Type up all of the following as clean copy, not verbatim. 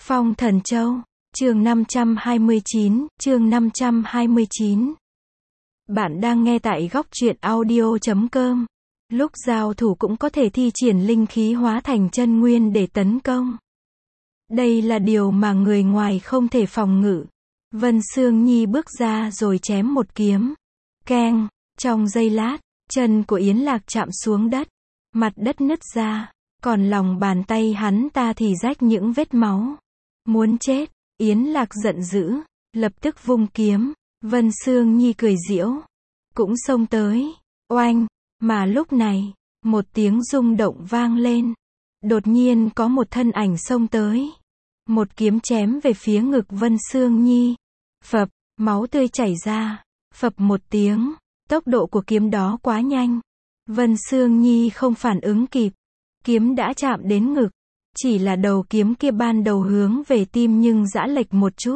Phong Thần Châu, chương 529, chương 529. Bạn đang nghe tại góc truyện audio.com. Lúc giao thủ cũng có thể thi triển linh khí hóa thành chân nguyên để tấn công. Đây là điều mà người ngoài không thể phòng ngự. Vân Sương Nhi bước ra rồi chém một kiếm. Keng, trong giây lát, chân của Yến Lạc chạm xuống đất. Mặt đất nứt ra, còn lòng bàn tay hắn ta thì rách những vết máu. Muốn chết, Yến Lạc giận dữ, lập tức vung kiếm. Vân Sương Nhi cười giễu, cũng xông tới. Oanh, mà lúc này, một tiếng rung động vang lên. Đột nhiên có một thân ảnh xông tới. Một kiếm chém về phía ngực Vân Sương Nhi. Phập, máu tươi chảy ra. Phập một tiếng, tốc độ của kiếm đó quá nhanh. Vân Sương Nhi không phản ứng kịp. Kiếm đã chạm đến ngực. Chỉ là đầu kiếm kia ban đầu hướng về tim nhưng giã lệch một chút.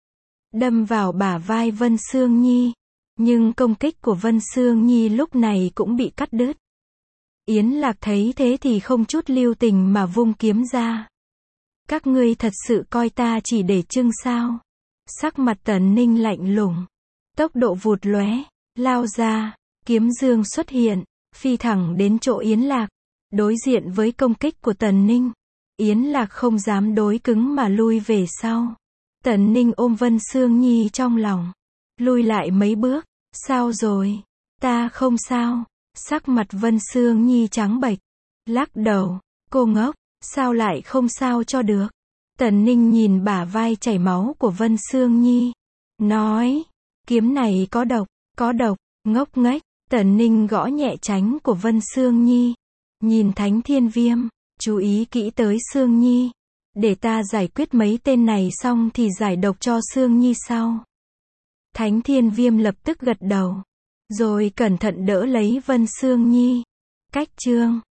Đâm vào bả vai Vân Sương Nhi. Nhưng công kích của Vân Sương Nhi lúc này cũng bị cắt đứt. Yến Lạc thấy thế thì không chút lưu tình mà vung kiếm ra. Các ngươi thật sự coi ta chỉ để trưng sao? Sắc mặt Tần Ninh lạnh lùng. Tốc độ vụt lóe, lao ra, kiếm dương xuất hiện, phi thẳng đến chỗ Yến Lạc. Đối diện với công kích của Tần Ninh, Yến Lạc không dám đối cứng mà lui về sau. Tần Ninh ôm Vân Sương Nhi trong lòng. Lui lại mấy bước. Sao rồi? Ta không sao. Sắc mặt Vân Sương Nhi trắng bệch. Lắc đầu. Cô ngốc. Sao lại không sao cho được? Tần Ninh nhìn bả vai chảy máu của Vân Sương Nhi. Nói. Kiếm này có độc. Có độc. Ngốc nghếch. Tần Ninh gõ nhẹ tránh của Vân Sương Nhi. Nhìn Thánh Thiên Viêm. Chú ý kỹ tới Sương Nhi. Để ta giải quyết mấy tên này xong thì giải độc cho Sương Nhi sau. Thánh Thiên Viêm lập tức gật đầu. Rồi cẩn thận đỡ lấy Vân Sương Nhi. Cách chương